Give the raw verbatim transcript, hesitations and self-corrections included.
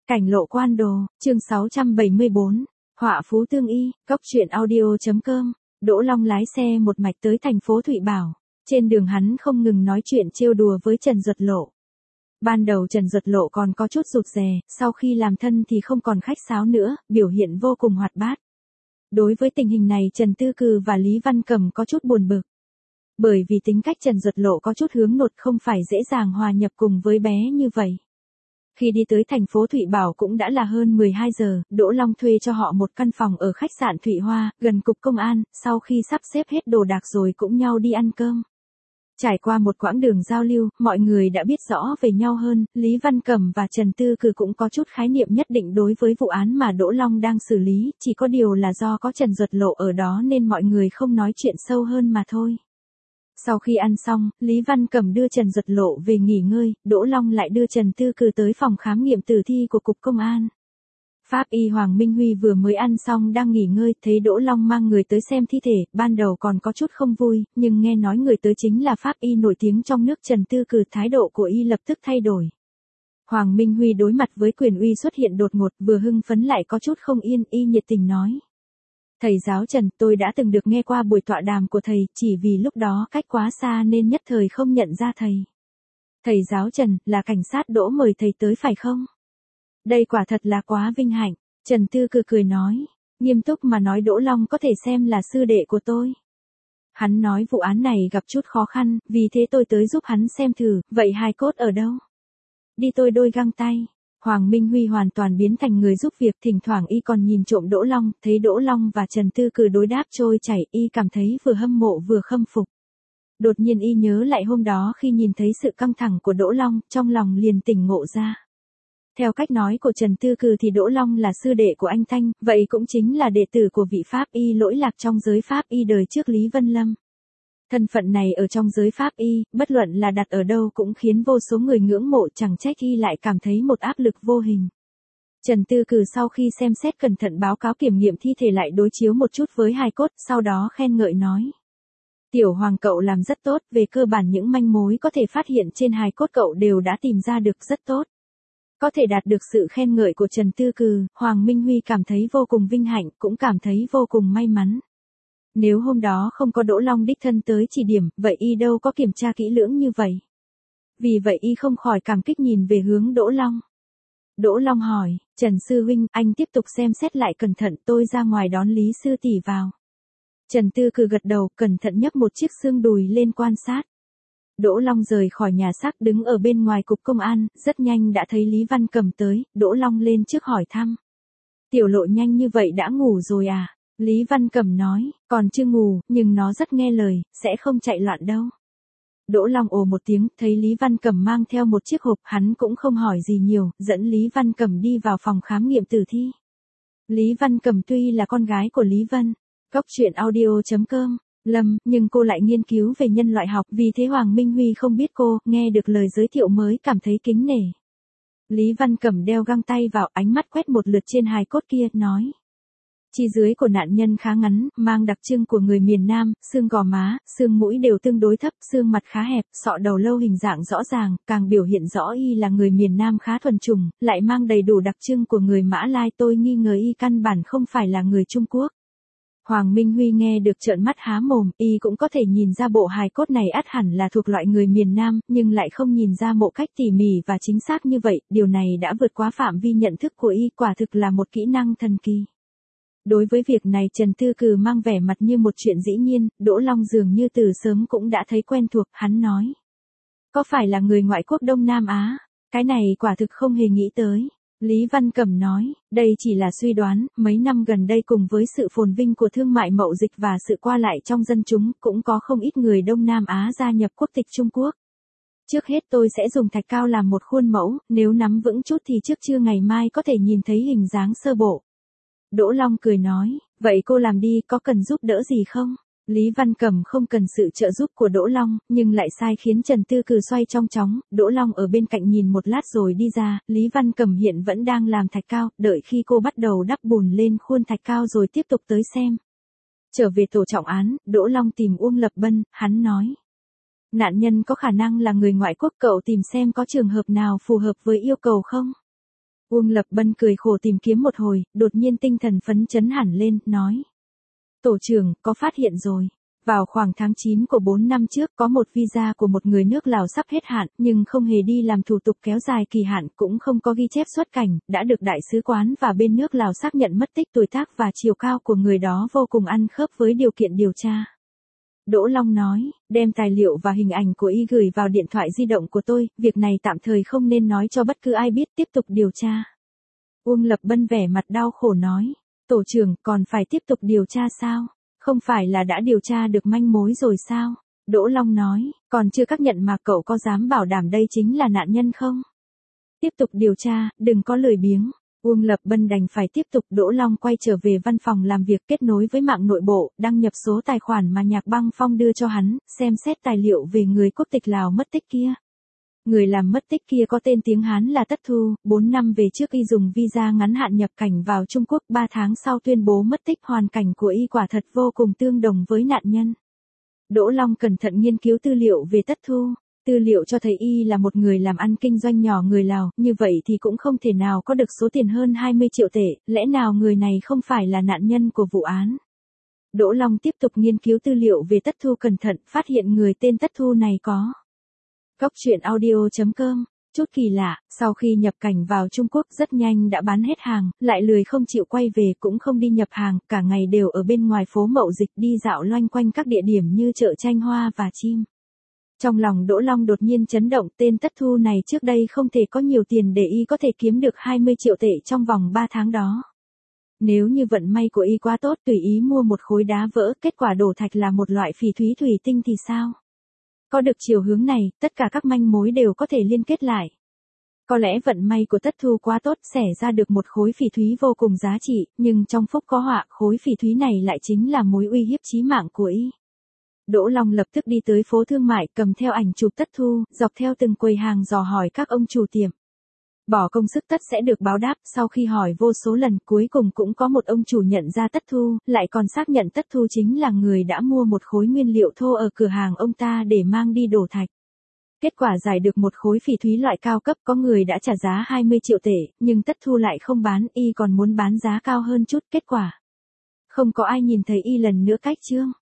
Cảnh lộ quan đồ, chương sáu trăm bảy mươi bốn, họa phú tương y, cốc truyện audio.com, Đỗ Long lái xe một mạch tới thành phố Thụy Bảo. Trên đường hắn không ngừng nói chuyện trêu đùa với Trần Duật Lộ. Ban đầu Trần Duật Lộ còn có chút rụt rè, sau khi làm thân thì không còn khách sáo nữa, biểu hiện vô cùng hoạt bát. Đối với tình hình này Trần Tư Cừ và Lý Văn Cẩm có chút buồn bực. Bởi vì tính cách Trần Duật Lộ có chút hướng nội, không phải dễ dàng hòa nhập cùng với bé như vậy. Khi đi tới thành phố Thụy Bảo cũng đã là hơn mười hai giờ, Đỗ Long thuê cho họ một căn phòng ở khách sạn Thụy Hoa, gần cục công an, sau khi sắp xếp hết đồ đạc rồi cũng nhau đi ăn cơm. Trải qua một quãng đường giao lưu, mọi người đã biết rõ về nhau hơn, Lý Văn Cẩm và Trần Tư Cừ cũng có chút khái niệm nhất định đối với vụ án mà Đỗ Long đang xử lý, chỉ có điều là do có Trần Duật Lộ ở đó nên mọi người không nói chuyện sâu hơn mà thôi. Sau khi ăn xong, Lý Văn Cẩm đưa Trần Duật Lộ về nghỉ ngơi, Đỗ Long lại đưa Trần Tư Cừ tới phòng khám nghiệm tử thi của Cục Công an. Pháp y Hoàng Minh Huy vừa mới ăn xong đang nghỉ ngơi, thấy Đỗ Long mang người tới xem thi thể, ban đầu còn có chút không vui, nhưng nghe nói người tới chính là Pháp y nổi tiếng trong nước Trần Tư Cừ, thái độ của y lập tức thay đổi. Hoàng Minh Huy đối mặt với quyền uy xuất hiện đột ngột, vừa hưng phấn lại có chút không yên, y nhiệt tình nói. Thầy giáo Trần, tôi đã từng được nghe qua buổi tọa đàm của thầy, chỉ vì lúc đó cách quá xa nên nhất thời không nhận ra thầy. Thầy giáo Trần, là cảnh sát Đỗ mời thầy tới phải không? Đây quả thật là quá vinh hạnh, Trần Tư Cừ cười nói, nghiêm túc mà nói Đỗ Long có thể xem là sư đệ của tôi. Hắn nói vụ án này gặp chút khó khăn, vì thế tôi tới giúp hắn xem thử, vậy hài cốt ở đâu? Đi tôi đôi găng tay. Hoàng Minh Huy hoàn toàn biến thành người giúp việc, thỉnh thoảng y còn nhìn trộm Đỗ Long, thấy Đỗ Long và Trần Tư Cừ đối đáp trôi chảy, y cảm thấy vừa hâm mộ vừa khâm phục. Đột nhiên y nhớ lại hôm đó khi nhìn thấy sự căng thẳng của Đỗ Long, trong lòng liền tỉnh ngộ ra. Theo cách nói của Trần Tư Cừ thì Đỗ Long là sư đệ của anh Thanh, vậy cũng chính là đệ tử của vị Pháp y lỗi lạc trong giới Pháp y đời trước Lý Vân Lâm. Thân phận này ở trong giới Pháp y, bất luận là đặt ở đâu cũng khiến vô số người ngưỡng mộ, chẳng trách y lại cảm thấy một áp lực vô hình. Trần Tư Cừ sau khi xem xét cẩn thận báo cáo kiểm nghiệm thi thể lại đối chiếu một chút với hài cốt, sau đó khen ngợi nói. Tiểu Hoàng cậu làm rất tốt, về cơ bản những manh mối có thể phát hiện trên hài cốt cậu đều đã tìm ra được rất tốt. Có thể đạt được sự khen ngợi của Trần Tư Cừ, Hoàng Minh Huy cảm thấy vô cùng vinh hạnh, cũng cảm thấy vô cùng may mắn. Nếu hôm đó không có Đỗ Long đích thân tới chỉ điểm, vậy y đâu có kiểm tra kỹ lưỡng như vậy. Vì vậy y không khỏi cảm kích nhìn về hướng Đỗ Long. Đỗ Long hỏi, Trần Sư Huynh, anh tiếp tục xem xét lại cẩn thận, tôi ra ngoài đón Lý Sư Tỷ vào. Trần Tư Cừ gật đầu, cẩn thận nhấc một chiếc xương đùi lên quan sát. Đỗ Long rời khỏi nhà xác đứng ở bên ngoài cục công an, rất nhanh đã thấy Lý Văn Cẩm tới, Đỗ Long lên trước hỏi thăm. Tiểu Lộ nhanh như vậy đã ngủ rồi à? Lý Văn Cẩm nói, còn chưa ngủ, nhưng nó rất nghe lời, sẽ không chạy loạn đâu. Đỗ Long ồ một tiếng, thấy Lý Văn Cẩm mang theo một chiếc hộp, hắn cũng không hỏi gì nhiều, dẫn Lý Văn Cẩm đi vào phòng khám nghiệm tử thi. Lý Văn Cẩm tuy là con gái của Lý Vân, cốc truyện audio.com, Lâm, nhưng cô lại nghiên cứu về nhân loại học, vì thế Hoàng Minh Huy không biết cô, nghe được lời giới thiệu mới cảm thấy kính nể. Lý Văn Cẩm đeo găng tay vào, ánh mắt quét một lượt trên hài cốt kia, nói. Chi dưới của nạn nhân khá ngắn, mang đặc trưng của người miền Nam, xương gò má, xương mũi đều tương đối thấp, xương mặt khá hẹp, sọ đầu lâu hình dạng rõ ràng, càng biểu hiện rõ y là người miền Nam khá thuần chủng, lại mang đầy đủ đặc trưng của người Mã Lai, tôi nghi ngờ y căn bản không phải là người Trung Quốc. Hoàng Minh Huy nghe được trợn mắt há mồm, y cũng có thể nhìn ra bộ hài cốt này ắt hẳn là thuộc loại người miền Nam, nhưng lại không nhìn ra mộ cách tỉ mỉ và chính xác như vậy, điều này đã vượt quá phạm vi nhận thức của y, quả thực là một kỹ năng thần kỳ. Đối với việc này Trần Tư Cừ mang vẻ mặt như một chuyện dĩ nhiên, Đỗ Long dường như từ sớm cũng đã thấy quen thuộc, hắn nói. Có phải là người ngoại quốc Đông Nam Á? Cái này quả thực không hề nghĩ tới. Lý Văn Cẩm nói, đây chỉ là suy đoán, mấy năm gần đây cùng với sự phồn vinh của thương mại mậu dịch và sự qua lại trong dân chúng, cũng có không ít người Đông Nam Á gia nhập quốc tịch Trung Quốc. Trước hết tôi sẽ dùng thạch cao làm một khuôn mẫu, nếu nắm vững chút thì trước trưa ngày mai có thể nhìn thấy hình dáng sơ bộ. Đỗ Long cười nói, vậy cô làm đi, có cần giúp đỡ gì không? Lý Văn Cẩm không cần sự trợ giúp của Đỗ Long, nhưng lại sai khiến Trần Tư Cừ xoay trong chóng, Đỗ Long ở bên cạnh nhìn một lát rồi đi ra, Lý Văn Cẩm hiện vẫn đang làm thạch cao, đợi khi cô bắt đầu đắp bùn lên khuôn thạch cao rồi tiếp tục tới xem. Trở về tổ trọng án, Đỗ Long tìm Uông Lập Bân, hắn nói. Nạn nhân có khả năng là người ngoại quốc, cậu tìm xem có trường hợp nào phù hợp với yêu cầu không? Uông Lập Bân cười khổ tìm kiếm một hồi, đột nhiên tinh thần phấn chấn hẳn lên, nói. Tổ trưởng, có phát hiện rồi. Vào khoảng tháng chín của bốn năm trước có một visa của một người nước Lào sắp hết hạn, nhưng không hề đi làm thủ tục kéo dài kỳ hạn, cũng không có ghi chép xuất cảnh, đã được đại sứ quán và bên nước Lào xác nhận mất tích, tuổi tác và chiều cao của người đó vô cùng ăn khớp với điều kiện điều tra. Đỗ Long nói, đem tài liệu và hình ảnh của y gửi vào điện thoại di động của tôi, việc này tạm thời không nên nói cho bất cứ ai biết, tiếp tục điều tra. Uông Lập Bân vẻ mặt đau khổ nói, tổ trưởng, còn phải tiếp tục điều tra sao? Không phải là đã điều tra được manh mối rồi sao? Đỗ Long nói, còn chưa xác nhận mà cậu có dám bảo đảm đây chính là nạn nhân không? Tiếp tục điều tra, đừng có lười biếng. Uông Lập Bân đành phải tiếp tục. Đỗ Long quay trở về văn phòng làm việc, kết nối với mạng nội bộ, đăng nhập số tài khoản mà Nhạc Băng Phong đưa cho hắn, xem xét tài liệu về người quốc tịch Lào mất tích kia. Người làm mất tích kia có tên tiếng Hán là Tất Thu, bốn năm về trước y dùng visa ngắn hạn nhập cảnh vào Trung Quốc, ba tháng sau tuyên bố mất tích, hoàn cảnh của y quả thật vô cùng tương đồng với nạn nhân. Đỗ Long cẩn thận nghiên cứu tư liệu về Tất Thu, tư liệu cho thấy y là một người làm ăn kinh doanh nhỏ người Lào, như vậy thì cũng không thể nào có được số tiền hơn hai mươi triệu tệ, lẽ nào người này không phải là nạn nhân của vụ án. Đỗ Long tiếp tục nghiên cứu tư liệu về Tất Thu cẩn thận, phát hiện người tên Tất Thu này có. Góc truyện audio chấm com. Chút kỳ lạ, sau khi nhập cảnh vào Trung Quốc rất nhanh đã bán hết hàng, lại lười không chịu quay về, cũng không đi nhập hàng, cả ngày đều ở bên ngoài phố Mậu Dịch đi dạo loanh quanh các địa điểm như chợ Tranh Hoa và Chim. Trong lòng Đỗ Long đột nhiên chấn động, tên Tất Thu này trước đây không thể có nhiều tiền để y có thể kiếm được hai mươi triệu tệ trong vòng ba tháng đó. Nếu như vận may của y quá tốt, tùy ý mua một khối đá vỡ, kết quả đổ thạch là một loại phỉ thúy thủy tinh thì sao? Có được chiều hướng này, tất cả các manh mối đều có thể liên kết lại. Có lẽ vận may của Tất Thu quá tốt, xẻ ra được một khối phỉ thúy vô cùng giá trị, nhưng trong phúc có họa, khối phỉ thúy này lại chính là mối uy hiếp chí mạng của y. Đỗ Long lập tức đi tới phố thương mại, cầm theo ảnh chụp Tất Thu, dọc theo từng quầy hàng dò hỏi các ông chủ tiệm. Bỏ công sức tất sẽ được báo đáp, sau khi hỏi vô số lần, cuối cùng cũng có một ông chủ nhận ra Tất Thu, lại còn xác nhận Tất Thu chính là người đã mua một khối nguyên liệu thô ở cửa hàng ông ta để mang đi đổ thạch. Kết quả giải được một khối phỉ thúy loại cao cấp, có người đã trả giá hai mươi triệu tệ, nhưng Tất Thu lại không bán, y còn muốn bán giá cao hơn chút, kết quả không có ai nhìn thấy y lần nữa cách chương.